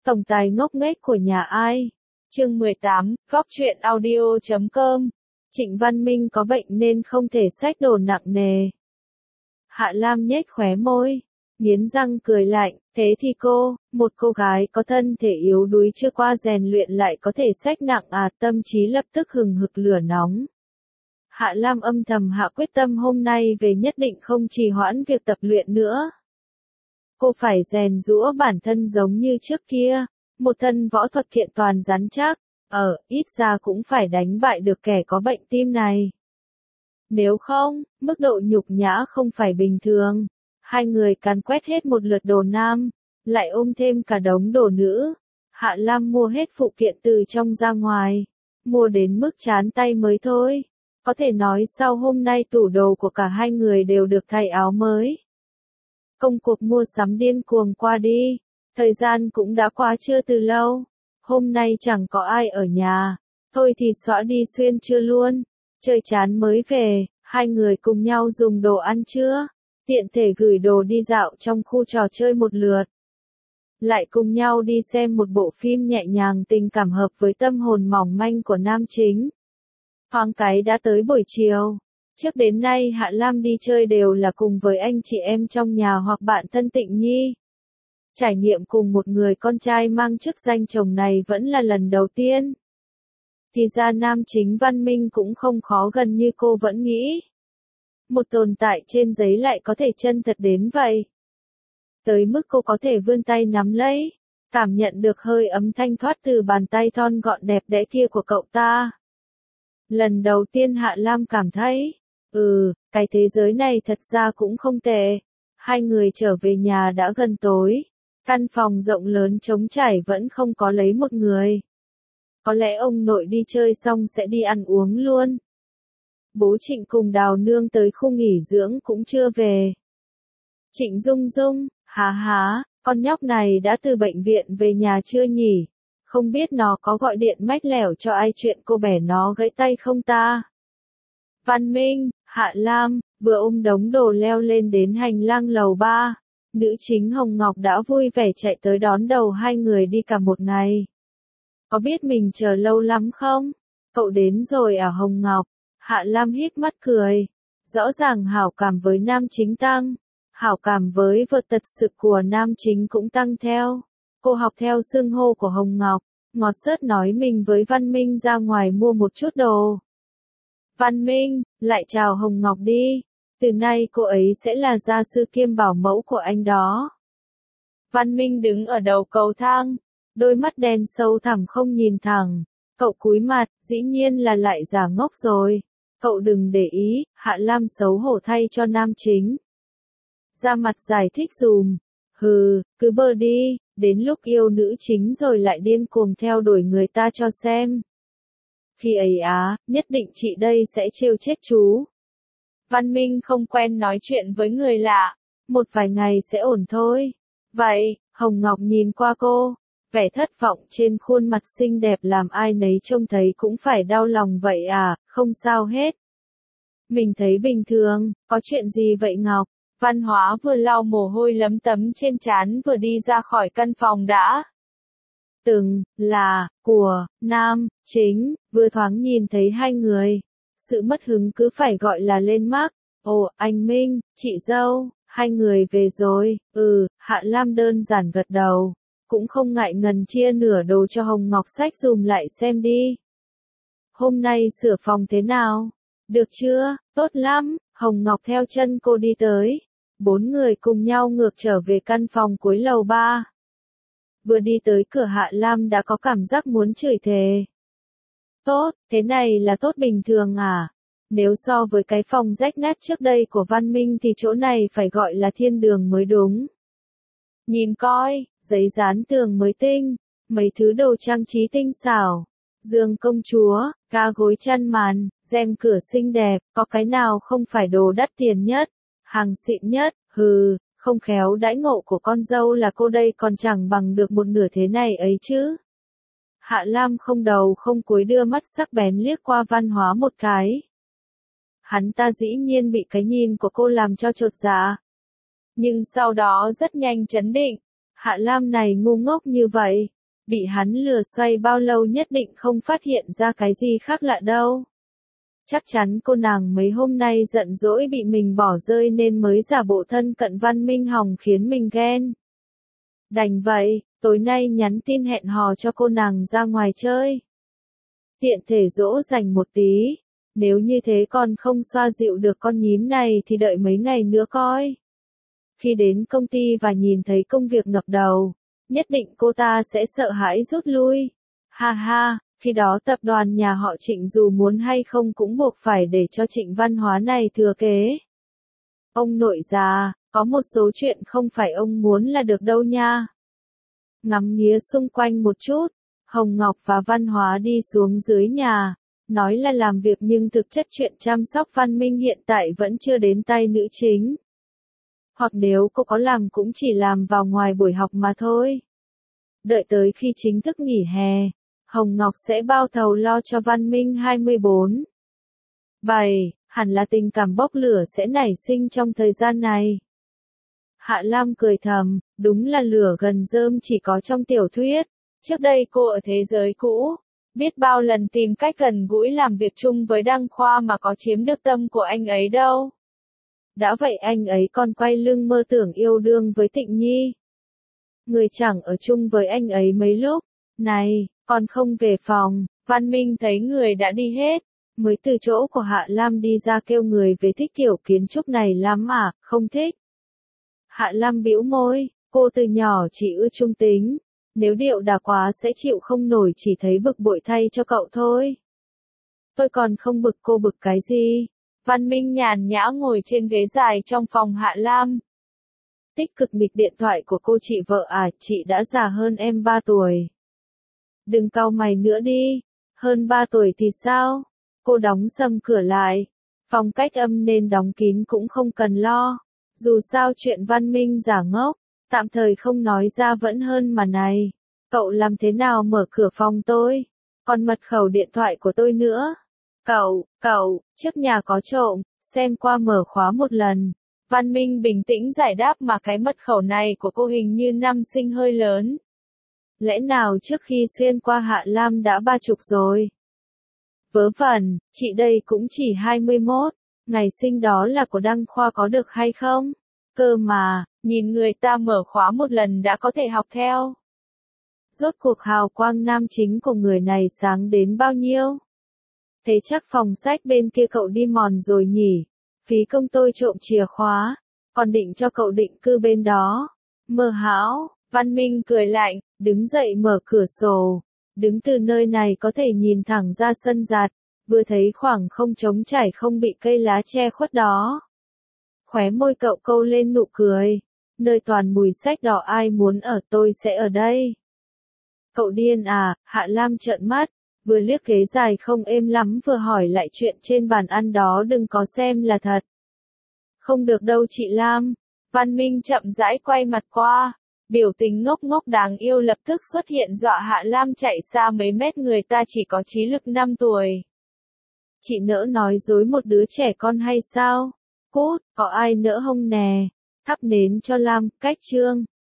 Tổng tài ngốc nghếch của nhà ai? Chương 18, Góc truyện audio.com. Trịnh Văn Minh có bệnh nên không thể xách đồ nặng nề. Hạ Lam nhếch khóe môi, nghiến răng cười lạnh, thế thì cô, một cô gái có thân thể yếu đuối chưa qua rèn luyện lại có thể xách nặng à? Tâm trí lập tức hừng hực lửa nóng. Hạ Lam âm thầm hạ quyết tâm hôm nay về nhất định không trì hoãn việc tập luyện nữa. Cô phải rèn giũa bản thân giống như trước kia, một thân võ thuật kiện toàn rắn chắc, ít ra cũng phải đánh bại được kẻ có bệnh tim này. Nếu không, mức độ nhục nhã không phải bình thường. Hai người càn quét hết một lượt đồ nam, lại ôm thêm cả đống đồ nữ. Hạ Lam mua hết phụ kiện từ trong ra ngoài, mua đến mức chán tay mới thôi. Có thể nói sau hôm nay tủ đồ của cả hai người đều được thay áo mới. Công cuộc mua sắm điên cuồng qua đi, thời gian cũng đã qua chưa từ lâu. Hôm nay chẳng có ai ở nhà, thôi thì xõa đi xuyên trưa luôn. Chơi chán mới về, hai người cùng nhau dùng đồ ăn trưa, tiện thể gửi đồ đi dạo trong khu trò chơi một lượt. Lại cùng nhau đi xem một bộ phim nhẹ nhàng tình cảm hợp với tâm hồn mỏng manh của nam chính. Thoáng cái đã tới buổi chiều. Trước đến nay Hạ Lam đi chơi đều là cùng với anh chị em trong nhà hoặc bạn thân Tịnh Nhi. Trải nghiệm cùng một người con trai mang chức danh chồng này vẫn là lần đầu tiên. Thì ra nam chính Văn Minh cũng không khó gần như cô vẫn nghĩ. Một tồn tại trên giấy lại có thể chân thật đến vậy. Tới mức cô có thể vươn tay nắm lấy, cảm nhận được hơi ấm thanh thoát từ bàn tay thon gọn đẹp đẽ kia của cậu ta. Lần đầu tiên Hạ Lam cảm thấy, cái thế giới này thật ra cũng không tệ. Hai người trở về nhà đã gần tối, căn phòng rộng lớn trống trải vẫn không có lấy một người. Có lẽ ông nội đi chơi xong sẽ đi ăn uống luôn. Bố Trịnh cùng Đào Nương tới khu nghỉ dưỡng cũng chưa về. Trịnh Dung Dung, con nhóc này đã từ bệnh viện về nhà chưa nhỉ? Không biết nó có gọi điện mách lẻo cho ai chuyện cô bẻ nó gãy tay không ta? Văn Minh, Hạ Lam, vừa ôm đống đồ leo lên đến hành lang lầu 3. Nữ chính Hồng Ngọc đã vui vẻ chạy tới đón đầu hai người đi cả một ngày. Có biết mình chờ lâu lắm không? Cậu đến rồi à Hồng Ngọc? Hạ Lam híp mắt cười. Rõ ràng hảo cảm với nam chính tăng. Hảo cảm với vợ thật sự của nam chính cũng tăng theo. Cô học theo xưng hô của Hồng Ngọc, ngọt xớt nói mình với Văn Minh ra ngoài mua một chút đồ. Văn Minh, lại chào Hồng Ngọc đi. Từ nay cô ấy sẽ là gia sư kiêm bảo mẫu của anh đó. Văn Minh đứng ở đầu cầu thang, đôi mắt đen sâu thẳm không nhìn thẳng. Cậu cúi mặt, dĩ nhiên là lại giả ngốc rồi. Cậu đừng để ý, Hạ Lam xấu hổ thay cho nam chính. Ra mặt giải thích dùm. Cứ bơ đi, đến lúc yêu nữ chính rồi lại điên cuồng theo đuổi người ta cho xem. Khi ấy nhất định chị đây sẽ trêu chết chú. Văn Minh không quen nói chuyện với người lạ, một vài ngày sẽ ổn thôi. Vậy, Hồng Ngọc nhìn qua cô, vẻ thất vọng trên khuôn mặt xinh đẹp làm ai nấy trông thấy cũng phải đau lòng vậy à? Không sao hết. Mình thấy bình thường, có chuyện gì vậy Ngọc? Văn Hóa vừa lau mồ hôi lấm tấm trên trán vừa đi ra khỏi căn phòng đã. Từng là của nam chính, vừa thoáng nhìn thấy hai người, sự mất hứng cứ phải gọi là lên mác. Ồ, anh Minh, chị dâu, hai người về rồi. Hạ Lam đơn giản gật đầu, cũng không ngại ngần chia nửa đồ cho Hồng Ngọc xách dùm lại xem đi. Hôm nay sửa phòng thế nào? Được chưa? Tốt lắm. Hồng Ngọc theo chân cô đi tới. Bốn người cùng nhau ngược trở về căn phòng cuối lầu 3. Vừa đi tới cửa Hạ Lam đã có cảm giác muốn chửi thề. Tốt, thế này là tốt bình thường à? Nếu so với cái phòng rách nát trước đây của Văn Minh thì chỗ này phải gọi là thiên đường mới đúng. Nhìn coi, giấy dán tường mới tinh, mấy thứ đồ trang trí tinh xảo, giường công chúa, ga gối chăn màn, rèm cửa xinh đẹp, có cái nào không phải đồ đắt tiền nhất, hàng xịn nhất? Không khéo đãi ngộ của con dâu là cô đây còn chẳng bằng được một nửa thế này ấy chứ. Hạ Lam không đầu không cúi đưa mắt sắc bén liếc qua Văn Hóa một cái. Hắn ta dĩ nhiên bị cái nhìn của cô làm cho chột dạ. Nhưng sau đó rất nhanh chấn định. Hạ Lam này ngu ngốc như vậy, Bị hắn lừa xoay bao lâu nhất định không phát hiện ra cái gì khác lạ đâu. Chắc chắn cô nàng mấy hôm nay giận dỗi bị mình bỏ rơi nên mới giả bộ thân cận Văn Minh Hồng khiến mình ghen. Đành vậy, tối nay nhắn tin hẹn hò cho cô nàng ra ngoài chơi. Tiện thể dỗ dành một tí. Nếu như thế còn không xoa dịu được con nhím này thì đợi mấy ngày nữa coi. Khi đến công ty và nhìn thấy công việc ngập đầu, nhất định cô ta sẽ sợ hãi rút lui. Ha ha, khi đó tập đoàn nhà họ Trịnh dù muốn hay không cũng buộc phải để cho Trịnh Văn Hóa này thừa kế. Ông nội già, có một số chuyện không phải ông muốn là được đâu nha. Ngắm nghía xung quanh một chút, Hồng Ngọc và Văn Hóa đi xuống dưới nhà, nói là làm việc nhưng thực chất chuyện chăm sóc Văn Minh hiện tại vẫn chưa đến tay nữ chính. Hoặc nếu cô có làm cũng chỉ làm vào ngoài buổi học mà thôi. Đợi tới khi chính thức nghỉ hè, Hồng Ngọc sẽ bao thầu lo cho Văn Minh 24. 7. Hẳn là tình cảm bốc lửa sẽ nảy sinh trong thời gian này. Hạ Lam cười thầm, đúng là lửa gần rơm chỉ có trong tiểu thuyết. Trước đây cô ở thế giới cũ, biết bao lần tìm cách gần gũi làm việc chung với Đăng Khoa mà có chiếm được tâm của anh ấy đâu. Đã vậy anh ấy còn quay lưng mơ tưởng yêu đương với Tịnh Nhi. Người chẳng ở chung với anh ấy mấy lúc. Này, còn không về phòng, Văn Minh thấy người đã đi hết. Mới từ chỗ của Hạ Lam đi ra kêu người về thích kiểu kiến trúc này lắm à, không thích. Hạ Lam bĩu môi, cô từ nhỏ chỉ ưa trung tính. Nếu điệu đà quá sẽ chịu không nổi chỉ thấy bực bội thay cho cậu thôi. Tôi còn không bực cô bực cái gì. Văn Minh nhàn nhã ngồi trên ghế dài trong phòng Hạ Lam. Tích cực nghịch điện thoại của cô chị vợ à, chị đã già hơn em 3 tuổi. Đừng cau mày nữa đi, hơn 3 tuổi thì sao? Cô đóng sầm cửa lại. Phòng cách âm nên đóng kín cũng không cần lo. Dù sao chuyện Văn Minh giả ngốc, tạm thời không nói ra vẫn hơn mà này. Cậu làm thế nào mở cửa phòng tôi? Còn mật khẩu điện thoại của tôi nữa. Cậu, trước nhà có trộm, xem qua mở khóa một lần. Văn Minh bình tĩnh giải đáp mà cái mật khẩu này của cô hình như năm sinh hơi lớn. Lẽ nào trước khi xuyên qua Hạ Lam đã 30 rồi? Vớ vẩn, chị đây cũng chỉ 21, ngày sinh đó là của Đăng Khoa có được hay không? Cơ mà, nhìn người ta mở khóa một lần đã có thể học theo. Rốt cuộc hào quang nam chính của người này sáng đến bao nhiêu? Thế chắc phòng sách bên kia cậu đi mòn rồi nhỉ? Phí công tôi trộm chìa khóa, còn định cho cậu định cư bên đó. Mơ hão, Văn Minh cười lạnh, đứng dậy mở cửa sổ. Đứng từ nơi này có thể nhìn thẳng ra sân giặt, vừa thấy khoảng không trống trải không bị cây lá che khuất đó. Khóe môi cậu câu lên nụ cười. Nơi toàn mùi sách đỏ ai muốn ở tôi sẽ ở đây. Cậu điên à, Hạ Lam trợn mắt, vừa liếc ghế dài không êm lắm vừa hỏi lại chuyện trên bàn ăn đó đừng có xem là thật. Không được đâu chị Lam. Văn Minh chậm rãi quay mặt qua. Biểu tình ngốc ngốc đáng yêu lập tức xuất hiện dọa Hạ Lam chạy xa mấy mét người ta chỉ có trí lực 5 tuổi. Chị nỡ nói dối một đứa trẻ con hay sao? Cút, có ai nỡ hông nè? Thắp nến cho Lam, cách chương.